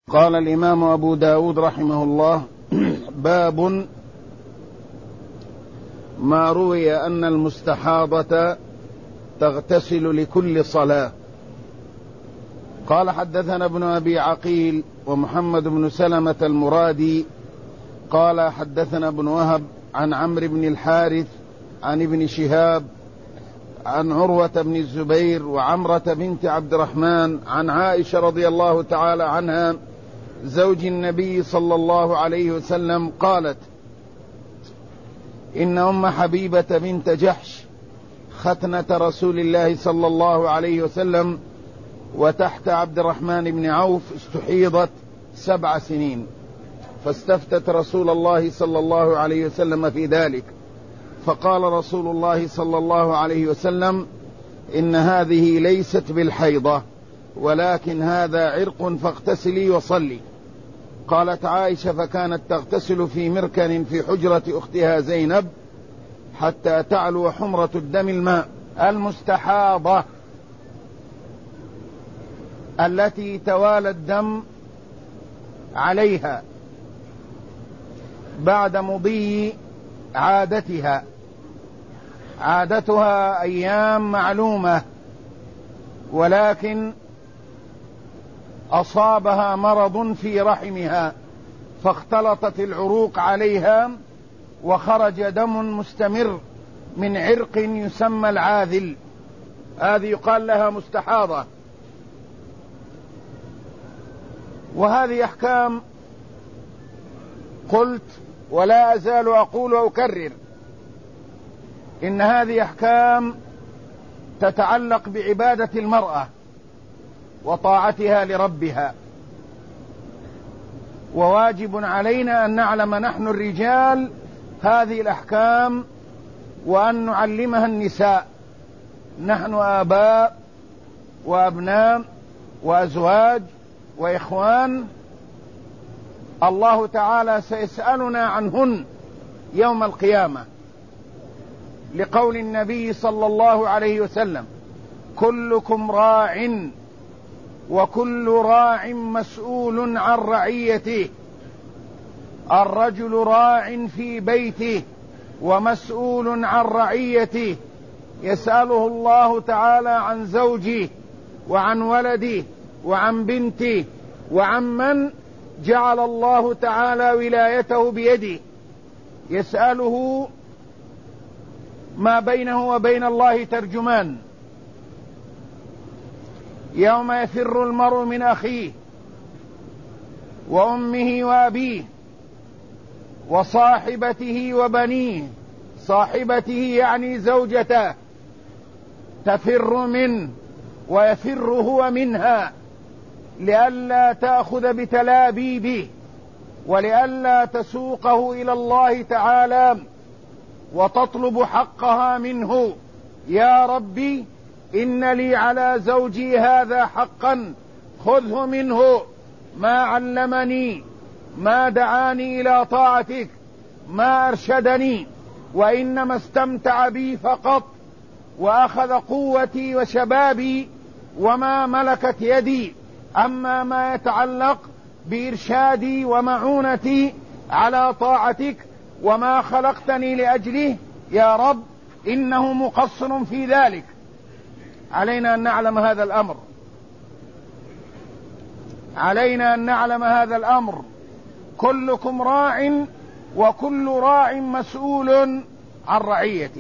قال الإمام أبو داود رحمه الله: باب ما روي أن المستحاضة تغتسل لكل صلاة. قال: حدثنا ابن أبي عقيل ومحمد بن سلمة المرادي قال: حدثنا ابن وهب عن عمرو بن الحارث عن ابن شهاب عن عروة بن الزبير وعمرة بنت عبد الرحمن عن عائشة رضي الله تعالى عنها زوج النبي صلى الله عليه وسلم قالت: إن أم حبيبة بنت جحش ختنة رسول الله صلى الله عليه وسلم وتحت عبد الرحمن بن عوف استحيضت 7 سنين، فاستفتت رسول الله صلى الله عليه وسلم في ذلك، فقال رسول الله صلى الله عليه وسلم: إن هذه ليست بالحيضة، ولكن هذا عرق فاغتسلي وصلي. قالت عائشة: فكانت تغتسل في مركن في حجرة أختها زينب حتى تعلو حمرة الدم الماء. المستحاضة التي توالى الدم عليها بعد مضي عادتها، عادتها أيام معلومة، ولكن أصابها مرض في رحمها فاختلطت العروق عليها وخرج دم مستمر من عرق يسمى العاذل، هذه يقال لها مستحاضة. وهذه أحكام قلت ولا أزال أقول وأكرر إن هذه أحكام تتعلق بعبادة المرأة وطاعتها لربها، وواجب علينا أن نعلم نحن الرجال هذه الأحكام وأن نعلمها النساء. نحن آباء وأبناء وأزواج وإخوان، الله تعالى سيسألنا عنهن يوم القيامة، لقول النبي صلى الله عليه وسلم: كلكم راع وكل راع مسؤول عن رعيته. الرجل راع في بيته ومسؤول عن رعيته، يسأله الله تعالى عن زوجه وعن ولده وعن بنته وعن من جعل الله تعالى ولايته بيده، يسأله ما بينه وبين الله ترجمان. يوم يفر المرء من أخيه وأمه وأبيه وصاحبته وبنيه، صاحبته يعني زوجته، تفر منه ويفر هو منها لئلا تأخذ بتلابيبه ولئلا تسوقه إلى الله تعالى وتطلب حقها منه: يا ربي إن لي على زوجي هذا حقا خذه منه، ما علمني، ما دعاني إلى طاعتك، ما أرشدني، وإنما استمتع بي فقط وأخذ قوتي وشبابي وما ملكت يدي. أما ما يتعلق بإرشادي ومعونتي على طاعتك وما خلقتني لأجله يا رب إنه مقصر في ذلك. علينا أن نعلم هذا الأمر، علينا أن نعلم هذا الأمر. كلكم راع وكل راع مسؤول عن رعيته.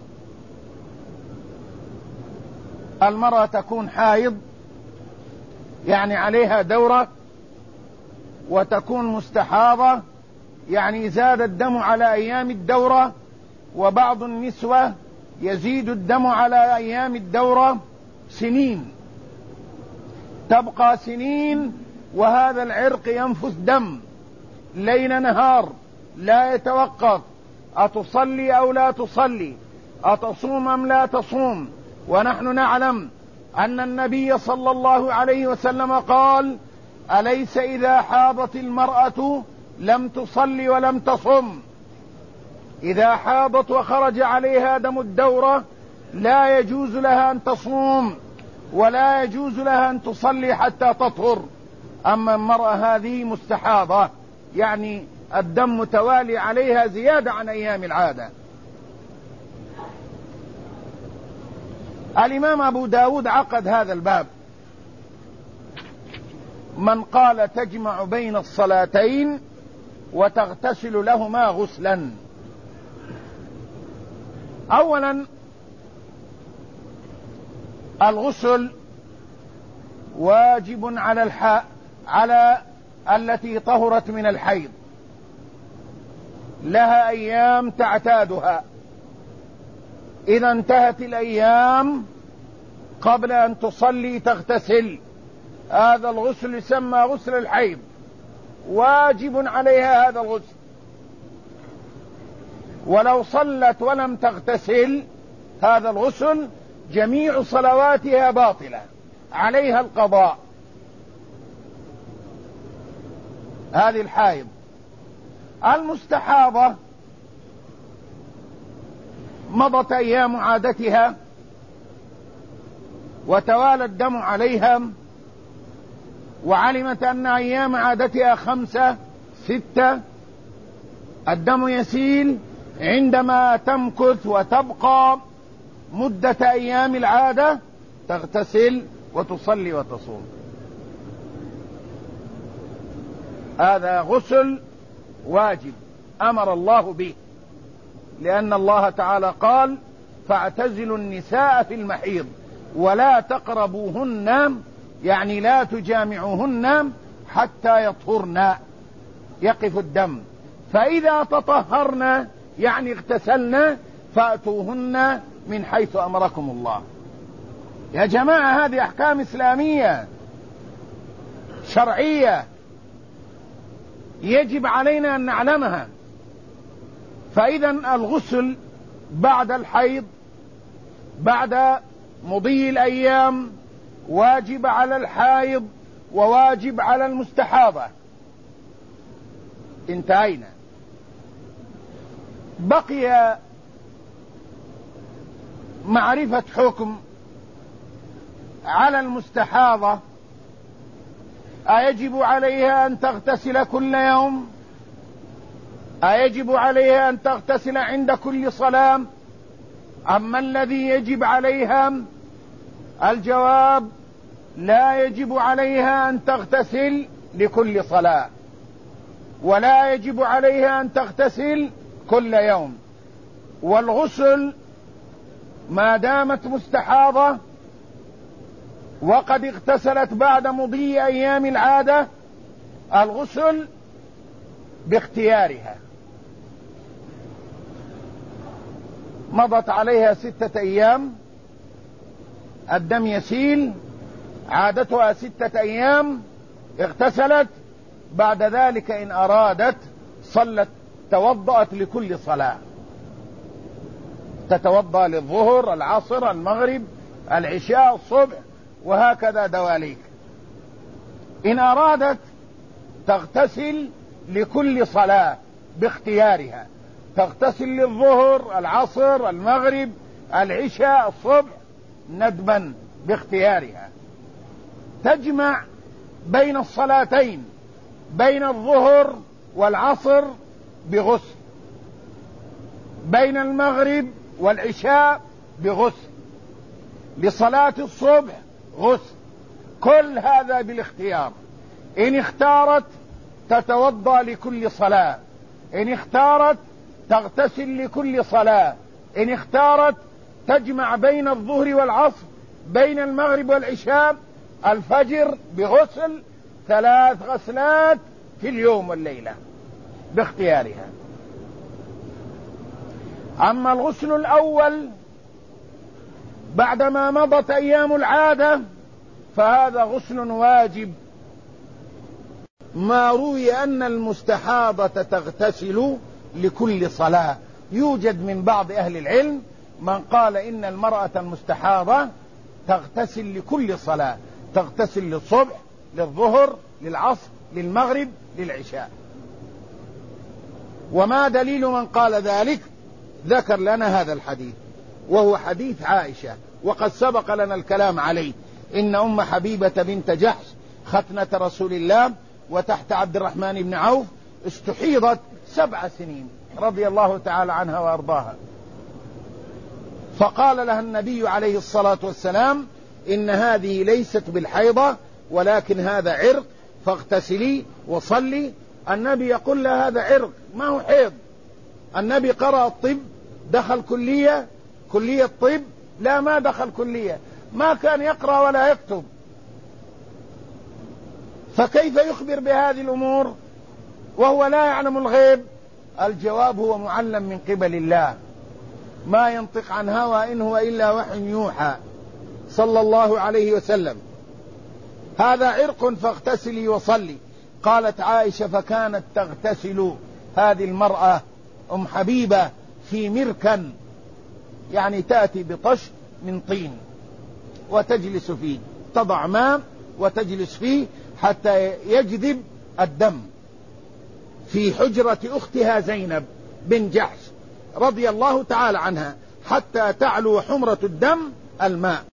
المرأة تكون حائض يعني عليها دورة، وتكون مستحاضة يعني زاد الدم على أيام الدورة، وبعض النسوة يزيد الدم على أيام الدورة سنين، تبقى سنين وهذا العرق ينفث دم ليل نهار لا يتوقف، أتصلي أو لا تصلي، أتصوم أم لا تصوم. ونحن نعلم أن النبي صلى الله عليه وسلم قال: أليس إذا حاضت المرأة لم تصلي ولم تصم؟ إذا حاضت وخرج عليها دم الدورة لا يجوز لها أن تصوم ولا يجوز لها أن تصلي حتى تطهر. أما المرأة هذه مستحاضة، يعني الدم متوالي عليها زيادة عن أيام العادة. الإمام أبو داود عقد هذا الباب: من قال تجمع بين الصلاتين وتغتسل لهما غسلا. أولا، الغسل واجب على التي طهرت من الحيض، لها أيام تعتادها، إذا انتهت الأيام قبل أن تصلي تغتسل، هذا الغسل يسمى غسل الحيض، واجب عليها هذا الغسل. ولو صلت ولم تغتسل هذا الغسل جميع صلواتها باطلة، عليها القضاء. هذه الحائض. المستحاضة مضت أيام عادتها وتوالى الدم عليها، وعلمت أن أيام عادتها 5 6، الدم يسيل عندما تمكث وتبقى مدة أيام العادة تغتسل وتصلي وتصوم. هذا غسل واجب أمر الله به، لأن الله تعالى قال: فاعتزلوا النساء في المحيض ولا تقربوهن، يعني لا تجامعوهن حتى يطهرن، يقف الدم، فإذا تطهرن يعني اغتسلن فأتوهن من حيث أمركم الله. يا جماعة، هذه أحكام إسلامية شرعية يجب علينا أن نعلمها. فإذا الغسل بعد الحيض بعد مضي الأيام واجب على الحائض وواجب على المستحاضة. انتهينا. بقي معرفة حكم على المستحاضة: أيجب عليها أن تغتسل كل يوم؟ أيجب عليها أن تغتسل عند كل صلاة؟ أما الذي يجب عليها، الجواب: لا يجب عليها أن تغتسل لكل صلاة، ولا يجب عليها أن تغتسل كل يوم. والغسل ما دامت مستحاضة وقد اغتسلت بعد مضي أيام العادة، الغسل باختيارها. مضت عليها 6 أيام، الدم يسيل، عادتها 6 أيام، اغتسلت، بعد ذلك إن أرادت صلت، توضأت لكل صلاة، تتوضأ للظهر، العصر، المغرب، العشاء، الصبح، وهكذا دواليك. إن أرادت تغتسل لكل صلاة باختيارها، تغتسل للظهر، العصر، المغرب، العشاء، الصبح، ندبا باختيارها. تجمع بين الصلاتين، بين الظهر والعصر بغسل، بين المغرب والعشاء بغسل، لصلاة الصبح غسل، كل هذا بالاختيار. إن اختارت تتوضأ لكل صلاة، إن اختارت تغتسل لكل صلاة، إن اختارت تجمع بين الظهر والعصر، بين المغرب والعشاء، الفجر بغسل، 3 غسلات في اليوم والليلة باختيارها. أما الغسل الأول بعدما مضت أيام العادة فهذا غسل واجب. ما روي أن المستحاضة تغتسل لكل صلاة، يوجد من بعض أهل العلم من قال إن المرأة المستحاضة تغتسل لكل صلاة، تغتسل للصبح، للظهر، للعصر، للمغرب، للعشاء. وما دليل من قال ذلك؟ ذكر لنا هذا الحديث، وهو حديث عائشة، وقد سبق لنا الكلام عليه. إن أم حبيبة بنت جحش ختنة رسول الله وتحت عبد الرحمن بن عوف، استحيضت 7 سنين رضي الله تعالى عنها وأرضاها. فقال لها النبي عليه الصلاة والسلام: إن هذه ليست بالحيضة ولكن هذا عرق، فاغتسلي وصلي. النبي يقول لها هذا عرق ما هو حيض. النبي قرأ الطب، دخل كلية طب؟ لا، ما دخل كلية، ما كان يقرأ ولا يكتب، فكيف يخبر بهذه الأمور وهو لا يعلم الغيب؟ الجواب هو معلم من قبل الله، ما ينطق عن هوى إن هو إلا وحي يوحى، صلى الله عليه وسلم. هذا عرق فاغتسلي وصلي. قالت عائشة: فكانت تغتسل هذه المرأة أم حبيبة في مركن، يعني تأتي بطشت من طين وتجلس فيه، تضع ماء وتجلس فيه حتى يجذب الدم، في حجرة أختها زينب بن جحش رضي الله تعالى عنها، حتى تعلو حمرة الدم الماء.